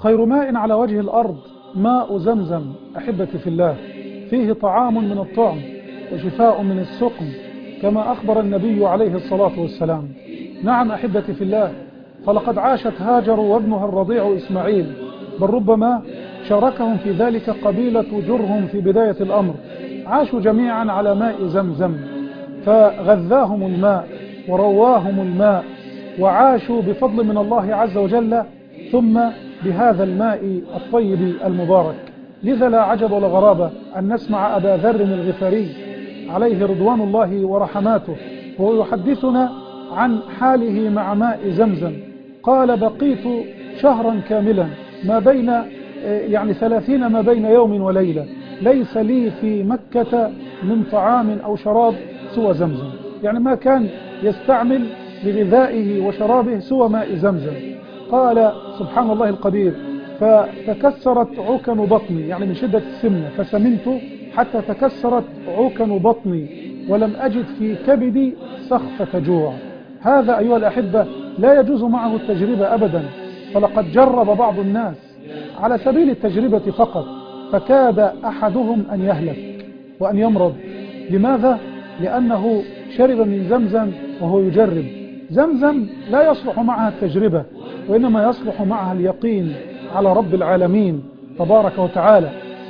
خير ماء على وجه الأرض ماء زمزم أحبتي في الله، فيه طعام من الطعم وشفاء من السقم كما أخبر النبي عليه الصلاة والسلام. نعم أحبتي في الله، فلقد عاشت هاجر وابنها الرضيع إسماعيل، بل ربما شاركهم في ذلك قبيلة جرهم في بداية الأمر. عاشوا جميعا على ماء زمزم، فغذاهم الماء ورواهم الماء، وعاشوا بفضل من الله عز وجل ثم بهذا الماء الطيب المبارك. لذا لا عجب ولا غرابة أن نسمع أبا ذر الغفاري عليه رضوان الله ورحماته وهو يحدثنا عن حاله مع ماء زمزم. قال: بقيت شهرا كاملا ما بين 30 ما بين يوم وليلة، ليس لي في مكة من طعام أو شراب سوى زمزم. يعني ما كان يستعمل لغذائه وشرابه سوى ماء زمزم. قال: سبحان الله القدير، فتكسرت عكن بطني، يعني من شدة السمنة، فسمنت حتى تكسرت عكن بطني ولم أجد في كبدي سخفة جوع. هذا أيها الأحبة لا يجوز معه التجربة أبدا، فلقد جرب بعض الناس على سبيل التجربة فقط، فكاد أحدهم أن يهلك وأن يمرض. لماذا؟ لأنه شرب من زمزم وهو يجرب. زمزم لا يصلح معها التجربة، وإنما يصلح معها اليقين على رب العالمين تبارك وتعالى،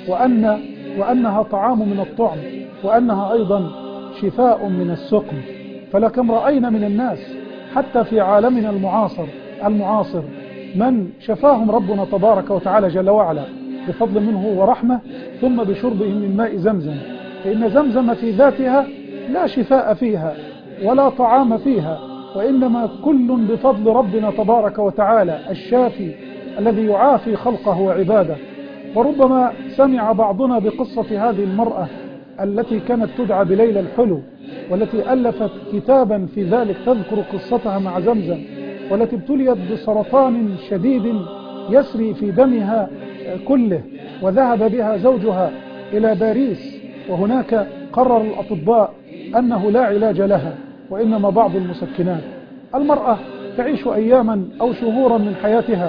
وأنها طعام من الطعم، وأنها أيضا شفاء من السقم. فلكم رأينا من الناس حتى في عالمنا المعاصر من شفاهم ربنا تبارك وتعالى جل وعلا بفضل منه ورحمة، ثم بشربهم من ماء زمزم. فإن زمزم في ذاتها لا شفاء فيها ولا طعام فيها، وإنما كل بفضل ربنا تبارك وتعالى الشافي الذي يعافي خلقه وعباده. وربما سمع بعضنا بقصة هذه المرأة التي كانت تدعى بليلى الحلو، والتي ألفت كتابا في ذلك تذكر قصتها مع زمزم، والتي ابتليت بسرطان شديد يسري في دمها كله، وذهب بها زوجها إلى باريس، وهناك قرر الأطباء أنه لا علاج لها وإنما بعض المسكنات. المرأة تعيش أياما أو شهورا من حياتها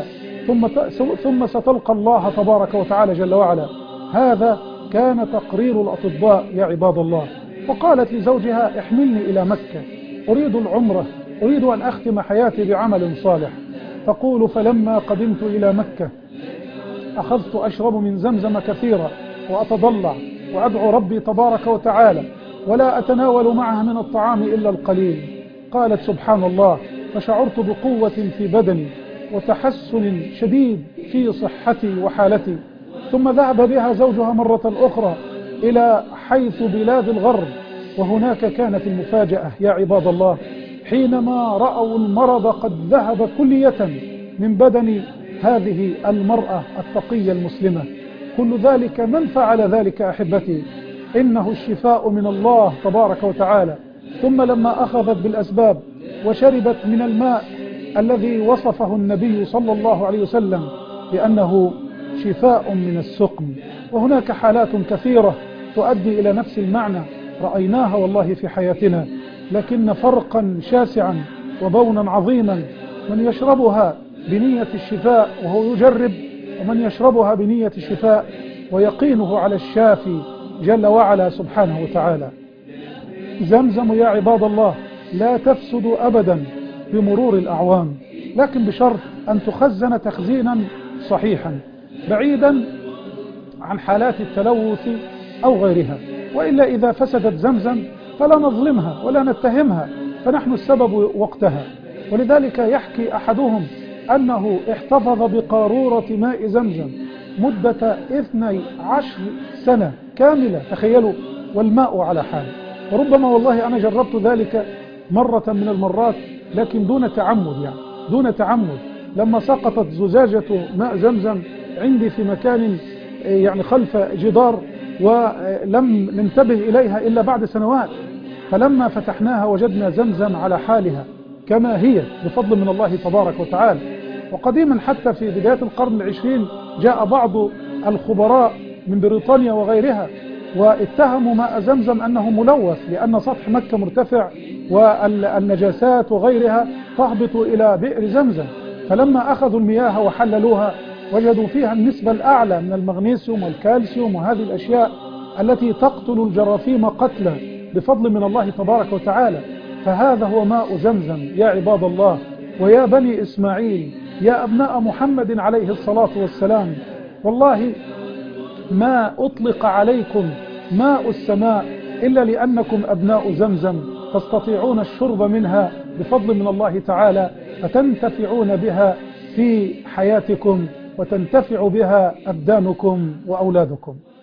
ثم ستلقى الله تبارك وتعالى جل وعلا. هذا كان تقرير الأطباء يا عباد الله. وقالت لزوجها: احملني إلى مكة، أريد العمرة، أريد أن أختم حياتي بعمل صالح. تقول: فلما قدمت إلى مكة أخذت أشرب من زمزم كثيرا وأتضلع وأدعو ربي تبارك وتعالى، ولا أتناول معها من الطعام إلا القليل. قالت: سبحان الله، فشعرت بقوة في بدني وتحسن شديد في صحتي وحالتي. ثم ذهب بها زوجها مرة أخرى إلى حيث بلاد الغرب، وهناك كانت المفاجأة يا عباد الله، حينما رأوا المرض قد ذهب كلية من بدن هذه المرأة التقية المسلمة. كل ذلك من فعل ذلك أحبتي؟ إنه الشفاء من الله تبارك وتعالى. ثم لما أخذت بالأسباب وشربت من الماء الذي وصفه النبي صلى الله عليه وسلم بأنه شفاء من السقم. وهناك حالات كثيرة تؤدي إلى نفس المعنى رأيناها والله في حياتنا، لكن فرقا شاسعا وبونا عظيما: من يشربها بنية الشفاء وهو يجرب، ومن يشربها بنية الشفاء ويقينه على الشافي جل وعلا سبحانه وتعالى. زمزم يا عباد الله لا تفسد أبدا بمرور الأعوام، لكن بشرط أن تخزن تخزينا صحيحا بعيدا عن حالات التلوث أو غيرها. وإلا إذا فسدت زمزم فلا نظلمها ولا نتهمها، فنحن السبب وقتها. ولذلك يحكي أحدهم أنه احتفظ بقارورة ماء زمزم مدة 12 سنة كاملة، تخيلوا، والماء على حال. وربما والله أنا جربت ذلك مرة من المرات، لكن دون تعمد، دون تعمد. لما سقطت زجاجة ماء زمزم عندي في مكان خلف جدار، ولم ننتبه إليها إلا بعد سنوات، فلما فتحناها وجدنا زمزم على حالها كما هي بفضل من الله تبارك وتعالى. وقديما حتى في بداية القرن العشرين جاء بعض الخبراء من بريطانيا وغيرها واتهموا ماء زمزم أنه ملوث، لأن سطح مكة مرتفع والنجاسات وغيرها تهبط إلى بئر زمزم. فلما أخذوا المياه وحللوها وجدوا فيها النسبة الأعلى من المغنيسيوم والكالسيوم وهذه الأشياء التي تقتل الجراثيم قتلا بفضل من الله تبارك وتعالى. فهذا هو ماء زمزم يا عباد الله، ويا بني إسماعيل، يا أبناء محمد عليه الصلاة والسلام، والله ما أطلق عليكم ماء السماء إلا لأنكم أبناء زمزم، تستطيعون الشرب منها بفضل من الله تعالى، فتنتفعون بها في حياتكم وتنتفع بها أبدانكم وأولادكم.